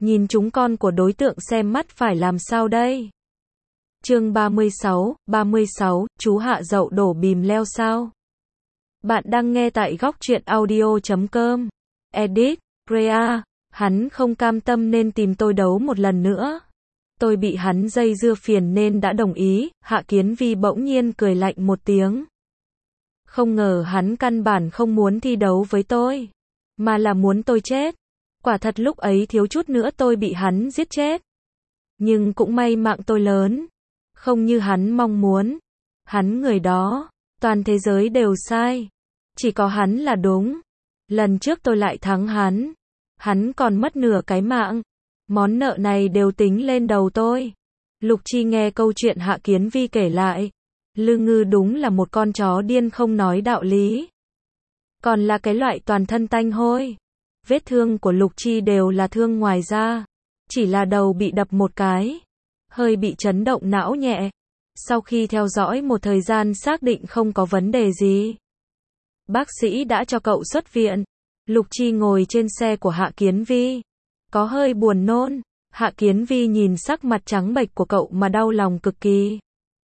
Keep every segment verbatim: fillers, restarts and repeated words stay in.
Nhìn chúng con của đối tượng xem mắt phải làm sao đây? Chương ba mươi sáu, ba mươi sáu, chú Hạ dậu đổ bìm leo sao? Bạn đang nghe tại góc truyện audio chấm com. Edit, Rea, hắn không cam tâm nên tìm tôi đấu một lần nữa. Tôi bị hắn dây dưa phiền nên đã đồng ý. Hạ Kiến Vi bỗng nhiên cười lạnh một tiếng. Không ngờ hắn căn bản không muốn thi đấu với tôi, mà là muốn tôi chết. Quả thật lúc ấy thiếu chút nữa tôi bị hắn giết chết. Nhưng cũng may mạng tôi lớn, không như hắn mong muốn. Hắn người đó, toàn thế giới đều sai, chỉ có hắn là đúng. Lần trước tôi lại thắng hắn, hắn còn mất nửa cái mạng. Món nợ này đều tính lên đầu tôi. Lục Chi nghe câu chuyện Hạ Kiến Vi kể lại. Lư Ngư đúng là một con chó điên không nói đạo lý. Còn là cái loại toàn thân tanh hôi. Vết thương của Lục Chi đều là thương ngoài da. Chỉ là đầu bị đập một cái. Hơi bị chấn động não nhẹ. Sau khi theo dõi một thời gian xác định không có vấn đề gì. Bác sĩ đã cho cậu xuất viện. Lục Chi ngồi trên xe của Hạ Kiến Vi. Có hơi buồn nôn. Hạ Kiến Vi nhìn sắc mặt trắng bệch của cậu mà đau lòng cực kỳ.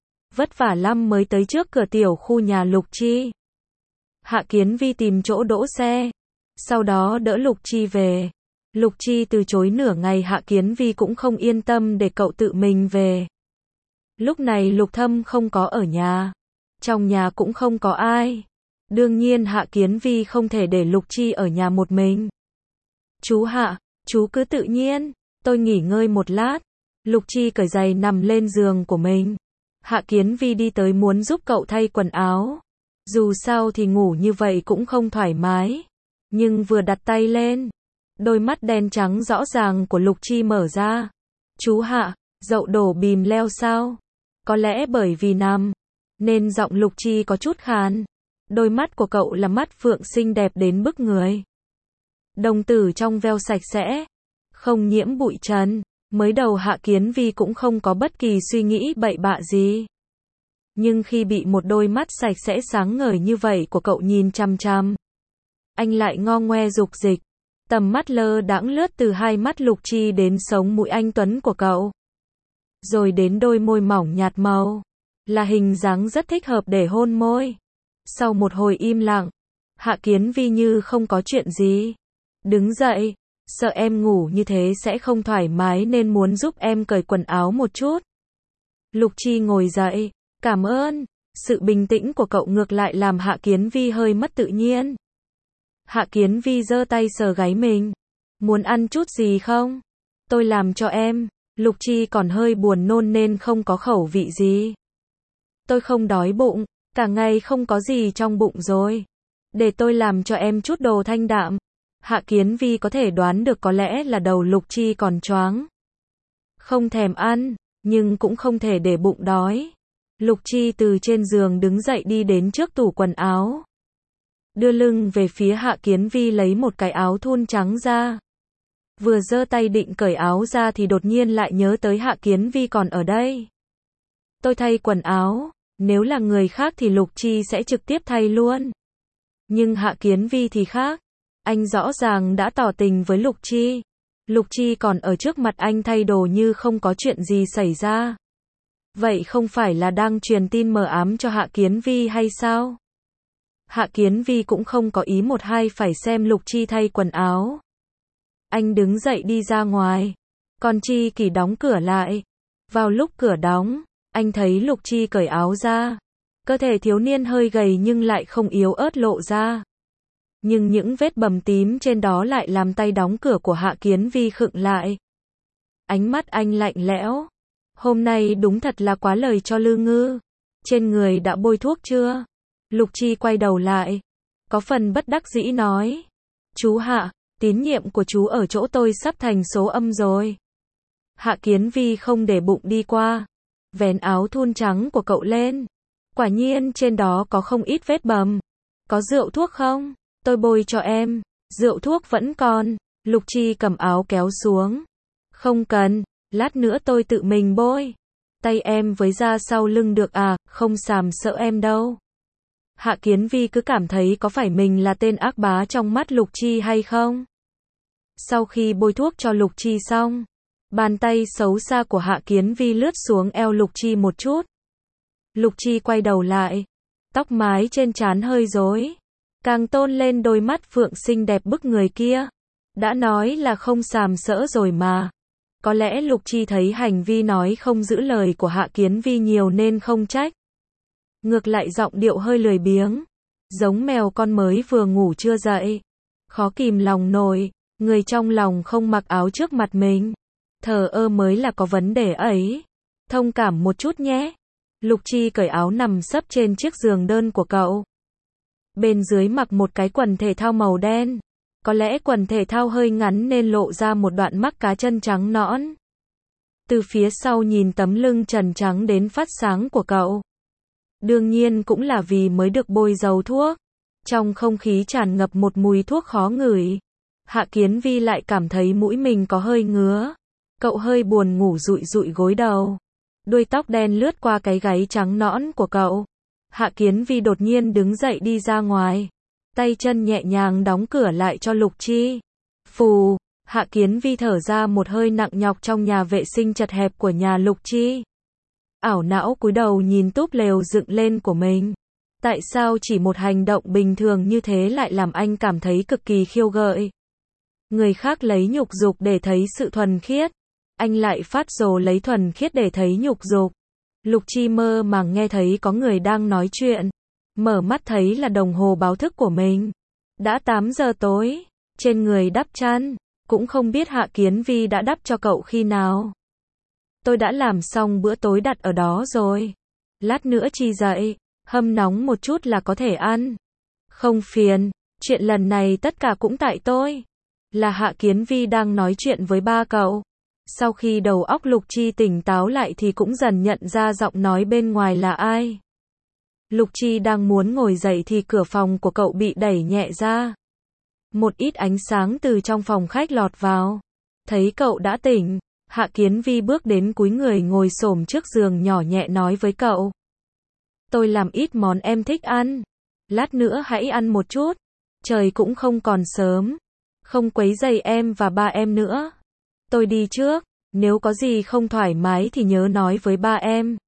Vất vả lắm mới tới trước cửa tiểu khu nhà Lục Chi. Hạ Kiến Vi tìm chỗ đỗ xe. Sau đó đỡ Lục Chi về. Lục Chi từ chối nửa ngày, Hạ Kiến Vi cũng không yên tâm để cậu tự mình về. Lúc này Lục Thâm không có ở nhà. Trong nhà cũng không có ai. Đương nhiên Hạ Kiến Vi không thể để Lục Chi ở nhà một mình. Chú Hạ, chú cứ tự nhiên, tôi nghỉ ngơi một lát. Lục Chi cởi giày nằm lên giường của mình. Hạ Kiến Vi đi tới muốn giúp cậu thay quần áo. Dù sao thì ngủ như vậy cũng không thoải mái. Nhưng vừa đặt tay lên, đôi mắt đen trắng rõ ràng của Lục Chi mở ra. Chú Hạ, dậu đổ bìm leo sao? Có lẽ bởi vì nằm, nên giọng Lục Chi có chút khàn. Đôi mắt của cậu là mắt phượng xinh đẹp đến bức người. Đồng tử trong veo sạch sẽ, không nhiễm bụi trần. Mới đầu Hạ Kiến Vi cũng không có bất kỳ suy nghĩ bậy bạ gì. Nhưng khi bị một đôi mắt sạch sẽ sáng ngời như vậy của cậu nhìn chằm chằm, anh lại ngo ngoe dục dịch. Tầm mắt lơ đãng lướt từ hai mắt Lục Chi đến sống mũi anh tuấn của cậu. Rồi đến đôi môi mỏng nhạt màu. Là hình dáng rất thích hợp để hôn môi. Sau một hồi im lặng, Hạ Kiến Vi như không có chuyện gì. Đứng dậy, sợ em ngủ như thế sẽ không thoải mái nên muốn giúp em cởi quần áo một chút. Lục Chi ngồi dậy, cảm ơn. Sự bình tĩnh của cậu ngược lại làm Hạ Kiến Vi hơi mất tự nhiên. Hạ Kiến Vi giơ tay sờ gáy mình. Muốn ăn chút gì không? Tôi làm cho em. Lục Chi còn hơi buồn nôn nên không có khẩu vị gì. Tôi không đói bụng, cả ngày không có gì trong bụng rồi. Để tôi làm cho em chút đồ thanh đạm. Hạ Kiến Vi có thể đoán được có lẽ là đầu Lục Chi còn choáng. Không thèm ăn, nhưng cũng không thể để bụng đói. Lục Chi từ trên giường đứng dậy đi đến trước tủ quần áo. Đưa lưng về phía Hạ Kiến Vi lấy một cái áo thun trắng ra. Vừa giơ tay định cởi áo ra thì đột nhiên lại nhớ tới Hạ Kiến Vi còn ở đây. Tôi thay quần áo, nếu là người khác thì Lục Chi sẽ trực tiếp thay luôn. Nhưng Hạ Kiến Vi thì khác. Anh rõ ràng đã tỏ tình với Lục Chi. Lục Chi còn ở trước mặt anh thay đồ như không có chuyện gì xảy ra. Vậy không phải là đang truyền tin mờ ám cho Hạ Kiến Vi hay sao? Hạ Kiến Vi cũng không có ý một hai phải xem Lục Chi thay quần áo. Anh đứng dậy đi ra ngoài. Còn Chi Kỳ đóng cửa lại. Vào lúc cửa đóng, anh thấy Lục Chi cởi áo ra. Cơ thể thiếu niên hơi gầy nhưng lại không yếu ớt lộ ra. Nhưng những vết bầm tím trên đó lại làm tay đóng cửa của Hạ Kiến Vi khựng lại. Ánh mắt anh lạnh lẽo. Hôm nay đúng thật là quá lời cho Lư Ngư. Trên người đã bôi thuốc chưa? Lục Chi quay đầu lại. Có phần bất đắc dĩ nói. Chú Hạ, tín nhiệm của chú ở chỗ tôi sắp thành số âm rồi. Hạ Kiến Vi không để bụng đi qua. Vén áo thun trắng của cậu lên. Quả nhiên trên đó có không ít vết bầm. Có rượu thuốc không? Tôi bôi cho em. Rượu thuốc vẫn còn. Lục Chi cầm áo kéo xuống. Không cần, lát nữa tôi tự mình bôi. Tay em với da sau lưng được à, không xàm sợ em đâu. Hạ Kiến Vi cứ cảm thấy có phải mình là tên ác bá trong mắt Lục Chi hay không? Sau khi bôi thuốc cho Lục Chi xong, bàn tay xấu xa của Hạ Kiến Vi lướt xuống eo Lục Chi một chút. Lục Chi quay đầu lại, tóc mái trên trán hơi rối, càng tôn lên đôi mắt phượng xinh đẹp bức người kia. Đã nói là không sàm sỡ rồi mà. Có lẽ Lục Chi thấy hành vi nói không giữ lời của Hạ Kiến Vi nhiều nên không trách. Ngược lại giọng điệu hơi lười biếng, giống mèo con mới vừa ngủ chưa dậy. Khó kìm lòng nổi, người trong lòng không mặc áo trước mặt mình. Thờ ơ mới là có vấn đề ấy. Thông cảm một chút nhé. Lục Chi cởi áo nằm sấp trên chiếc giường đơn của cậu. Bên dưới mặc một cái quần thể thao màu đen. Có lẽ quần thể thao hơi ngắn nên lộ ra một đoạn mắc cá chân trắng nõn. Từ phía sau nhìn tấm lưng trần trắng đến phát sáng của cậu. Đương nhiên cũng là vì mới được bôi dầu thuốc. Trong không khí tràn ngập một mùi thuốc khó ngửi. Hạ Kiến Vi lại cảm thấy mũi mình có hơi ngứa. Cậu hơi buồn ngủ dụi dụi gối đầu. Đuôi tóc đen lướt qua cái gáy trắng nõn của cậu. Hạ Kiến Vi đột nhiên đứng dậy đi ra ngoài. Tay chân nhẹ nhàng đóng cửa lại cho Lục Chi. Phù, Hạ Kiến Vi thở ra một hơi nặng nhọc trong nhà vệ sinh chật hẹp của nhà Lục Chi. Ảo não cúi đầu nhìn túp lều dựng lên của mình. Tại sao chỉ một hành động bình thường như thế lại làm anh cảm thấy cực kỳ khiêu gợi? Người khác lấy nhục dục để thấy sự thuần khiết. Anh lại phát rồ lấy thuần khiết để thấy nhục dục. Lục Chi mơ màng nghe thấy có người đang nói chuyện. Mở mắt thấy là đồng hồ báo thức của mình. Đã tám giờ tối. Trên người đắp chăn. Cũng không biết Hạ Kiến Vi đã đắp cho cậu khi nào. Tôi đã làm xong bữa tối đặt ở đó rồi. Lát nữa Chi dậy. Hâm nóng một chút là có thể ăn. Không phiền. Chuyện lần này tất cả cũng tại tôi. Là Hạ Kiến Vi đang nói chuyện với ba cậu. Sau khi đầu óc Lục Chi tỉnh táo lại thì cũng dần nhận ra giọng nói bên ngoài là ai. Lục Chi đang muốn ngồi dậy thì cửa phòng của cậu bị đẩy nhẹ ra. Một ít ánh sáng từ trong phòng khách lọt vào. Thấy cậu đã tỉnh, Hạ Kiến Vi bước đến cúi người ngồi xổm trước giường nhỏ nhẹ nói với cậu. Tôi làm ít món em thích ăn. Lát nữa hãy ăn một chút. Trời cũng không còn sớm. Không quấy rầy em và ba em nữa. Tôi đi trước. Nếu có gì không thoải mái thì nhớ nói với ba em.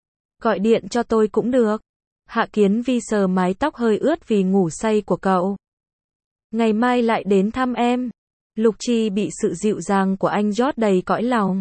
Gọi điện cho tôi cũng được. Hạ Kiến Vi sờ mái tóc hơi ướt vì ngủ say của cậu. Ngày mai lại đến thăm em. Lục Chi bị sự dịu dàng của anh rót đầy cõi lòng.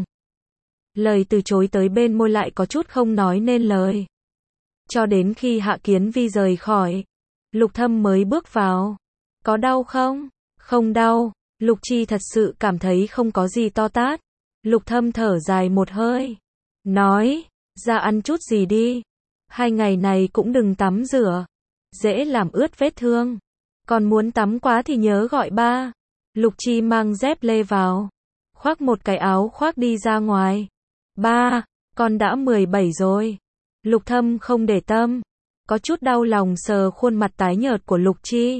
Lời từ chối tới bên môi lại có chút không nói nên lời. Cho đến khi Hạ Kiến Vi rời khỏi, Lục Thâm mới bước vào. Có đau không? Không đau. Lục Chi thật sự cảm thấy không có gì to tát. Lục Thâm thở dài một hơi. Nói, ra ăn chút gì đi. Hai ngày này cũng đừng tắm rửa. Dễ làm ướt vết thương. Còn muốn tắm quá thì nhớ gọi ba. Lục Chi mang dép lê vào. Khoác một cái áo khoác đi ra ngoài. Ba, con đã mười bảy rồi. Lục Thâm không để tâm. Có chút đau lòng sờ khuôn mặt tái nhợt của Lục Chi.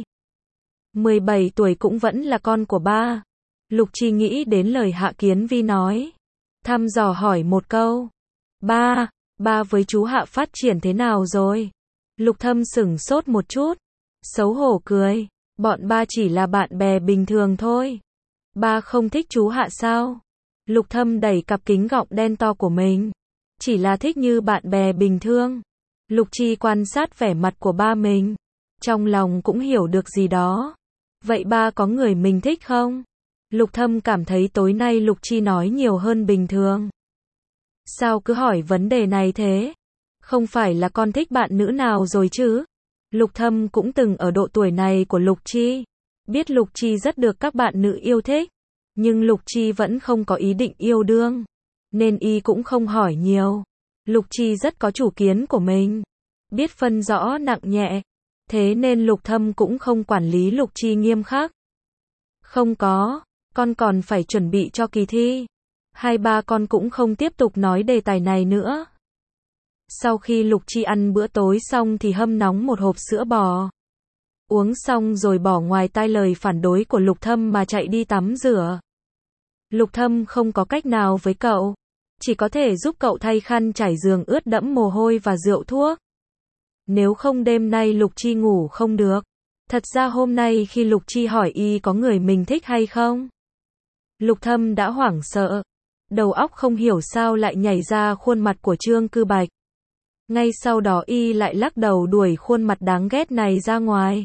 mười bảy tuổi cũng vẫn là con của ba. Lục Chi nghĩ đến lời Hạ Kiến Vi nói. Thăm dò hỏi một câu. Ba, ba với chú Hạ phát triển thế nào rồi? Lục Thâm sửng sốt một chút. Xấu hổ cười. Bọn ba chỉ là bạn bè bình thường thôi. Ba không thích chú Hạ sao? Lục Thâm đẩy cặp kính gọng đen to của mình. Chỉ là thích như bạn bè bình thường. Lục Chi quan sát vẻ mặt của ba mình. Trong lòng cũng hiểu được gì đó. Vậy ba có người mình thích không? Lục Thâm cảm thấy tối nay Lục Chi nói nhiều hơn bình thường. Sao cứ hỏi vấn đề này thế? Không phải là con thích bạn nữ nào rồi chứ? Lục Thâm cũng từng ở độ tuổi này của Lục Chi. Biết Lục Chi rất được các bạn nữ yêu thích. Nhưng Lục Chi vẫn không có ý định yêu đương. Nên y cũng không hỏi nhiều. Lục Chi rất có chủ kiến của mình. Biết phân rõ nặng nhẹ. Thế nên Lục Thâm cũng không quản lý Lục Chi nghiêm khắc. Không có, con còn phải chuẩn bị cho kỳ thi. Hai ba con cũng không tiếp tục nói đề tài này nữa. Sau khi Lục Chi ăn bữa tối xong thì hâm nóng một hộp sữa bò. Uống xong rồi bỏ ngoài tai lời phản đối của Lục Thâm mà chạy đi tắm rửa. Lục Thâm không có cách nào với cậu. Chỉ có thể giúp cậu thay khăn trải giường ướt đẫm mồ hôi và rượu thuốc. Nếu không đêm nay Lục Chi ngủ không được. Thật ra hôm nay khi Lục Chi hỏi y có người mình thích hay không, Lục Thâm đã hoảng sợ. Đầu óc không hiểu sao lại nhảy ra khuôn mặt của Trương Cư Bạch. Ngay sau đó y lại lắc đầu đuổi khuôn mặt đáng ghét này ra ngoài.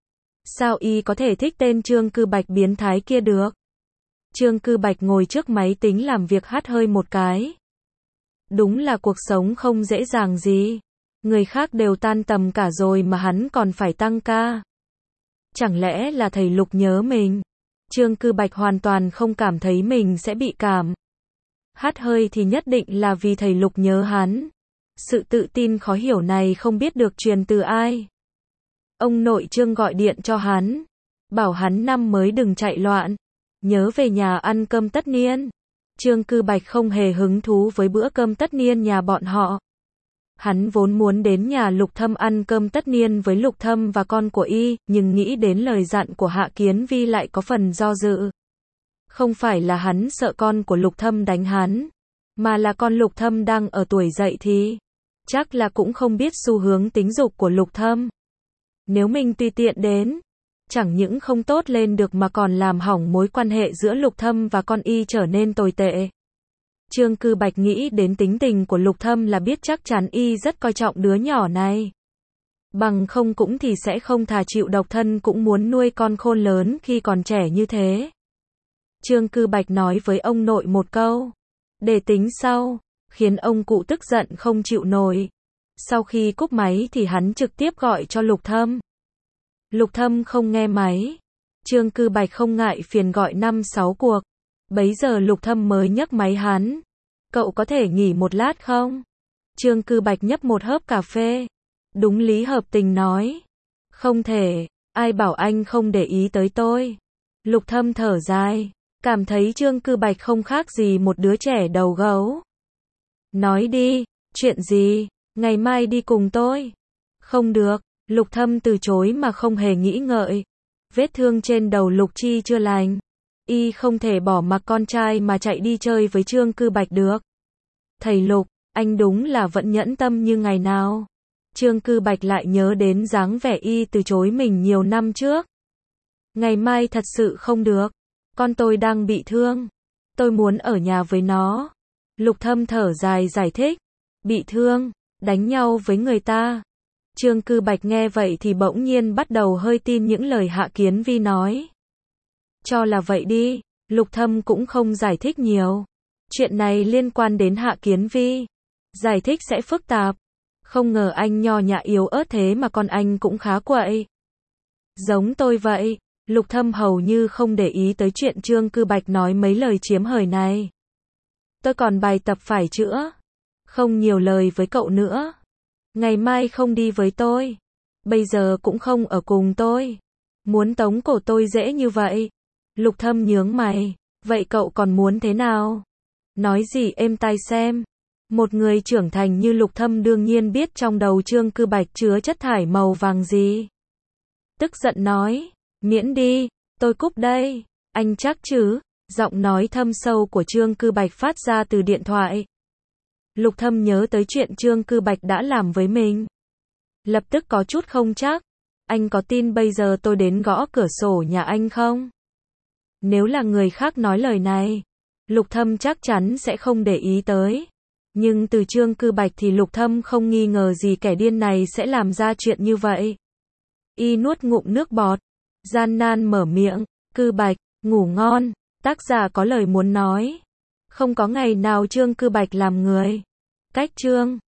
Sao y có thể thích tên Trương Cư Bạch biến thái kia được? Trương Cư Bạch ngồi trước máy tính làm việc hắt hơi một cái. Đúng là cuộc sống không dễ dàng gì. Người khác đều tan tầm cả rồi mà hắn còn phải tăng ca. Chẳng lẽ là thầy Lục nhớ mình? Trương Cư Bạch hoàn toàn không cảm thấy mình sẽ bị cảm. Hắt hơi thì nhất định là vì thầy Lục nhớ hắn. Sự tự tin khó hiểu này không biết được truyền từ ai. Ông nội Trương gọi điện cho hắn. Bảo hắn năm mới đừng chạy loạn. Nhớ về nhà ăn cơm tất niên. Trương Cư Bạch không hề hứng thú với bữa cơm tất niên nhà bọn họ. Hắn vốn muốn đến nhà Lục Thâm ăn cơm tất niên với Lục Thâm và con của y, nhưng nghĩ đến lời dặn của Hạ Kiến Vi lại có phần do dự. Không phải là hắn sợ con của Lục Thâm đánh hắn, mà là con Lục Thâm đang ở tuổi dậy thì chắc là cũng không biết xu hướng tính dục của Lục Thâm. Nếu mình tùy tiện đến, chẳng những không tốt lên được mà còn làm hỏng mối quan hệ giữa Lục Thâm và con y trở nên tồi tệ. Trương Cư Bạch nghĩ đến tính tình của Lục Thâm là biết chắc chắn y rất coi trọng đứa nhỏ này. Bằng không cũng thì sẽ không thà chịu độc thân cũng muốn nuôi con khôn lớn khi còn trẻ như thế. Trương Cư Bạch nói với ông nội một câu, để tính sau, khiến ông cụ tức giận không chịu nổi. Sau khi cúp máy thì hắn trực tiếp gọi cho Lục Thâm. Lục Thâm không nghe máy. Trương Cư Bạch không ngại phiền gọi năm sáu cuộc. Bấy giờ Lục Thâm mới nhấc máy hắn. Cậu có thể nghỉ một lát không? Trương Cư Bạch nhấp một hớp cà phê. Đúng lý hợp tình nói. Không thể, ai bảo anh không để ý tới tôi. Lục Thâm thở dài, cảm thấy Trương Cư Bạch không khác gì một đứa trẻ đầu gấu. Nói đi, chuyện gì? Ngày mai đi cùng tôi. Không được, Lục Thâm từ chối mà không hề nghĩ ngợi. Vết thương trên đầu Lục Chi chưa lành. Y không thể bỏ mặc con trai mà chạy đi chơi với Trương Cư Bạch được. Thầy Lục, anh đúng là vẫn nhẫn tâm như ngày nào. Trương Cư Bạch lại nhớ đến dáng vẻ y từ chối mình nhiều năm trước. Ngày mai thật sự không được. Con tôi đang bị thương. Tôi muốn ở nhà với nó. Lục Thâm thở dài giải thích. Bị thương, đánh nhau với người ta. Trương Cư Bạch nghe vậy thì bỗng nhiên bắt đầu hơi tin những lời Hạ Kiến Vi nói. Cho là vậy đi, Lục Thâm cũng không giải thích nhiều. Chuyện này liên quan đến Hạ Kiến Vi. Giải thích sẽ phức tạp. Không ngờ anh nho nhã yếu ớt thế mà con anh cũng khá quậy. Giống tôi vậy, Lục Thâm hầu như không để ý tới chuyện Trương Cư Bạch nói mấy lời chiếm hời này. Tôi còn bài tập phải chữa. Không nhiều lời với cậu nữa. Ngày mai không đi với tôi. Bây giờ cũng không ở cùng tôi. Muốn tống cổ tôi dễ như vậy. Lục Thâm nhướng mày. Vậy cậu còn muốn thế nào? Nói gì êm tai xem. Một người trưởng thành như Lục Thâm đương nhiên biết trong đầu Trương Cư Bạch chứa chất thải màu vàng gì. Tức giận nói. Miễn đi, tôi cúp đây. Anh chắc chứ? Giọng nói thâm sâu của Trương Cư Bạch phát ra từ điện thoại. Lục Thâm nhớ tới chuyện Trương Cư Bạch đã làm với mình. Lập tức có chút không chắc. Anh có tin bây giờ tôi đến gõ cửa sổ nhà anh không? Nếu là người khác nói lời này, Lục Thâm chắc chắn sẽ không để ý tới. Nhưng từ Trương Cư Bạch thì Lục Thâm không nghi ngờ gì kẻ điên này sẽ làm ra chuyện như vậy. Y nuốt ngụm nước bọt, gian nan mở miệng, Cư Bạch, ngủ ngon, tác giả có lời muốn nói. Không có ngày nào Trương Cư Bạch làm người. Cách chương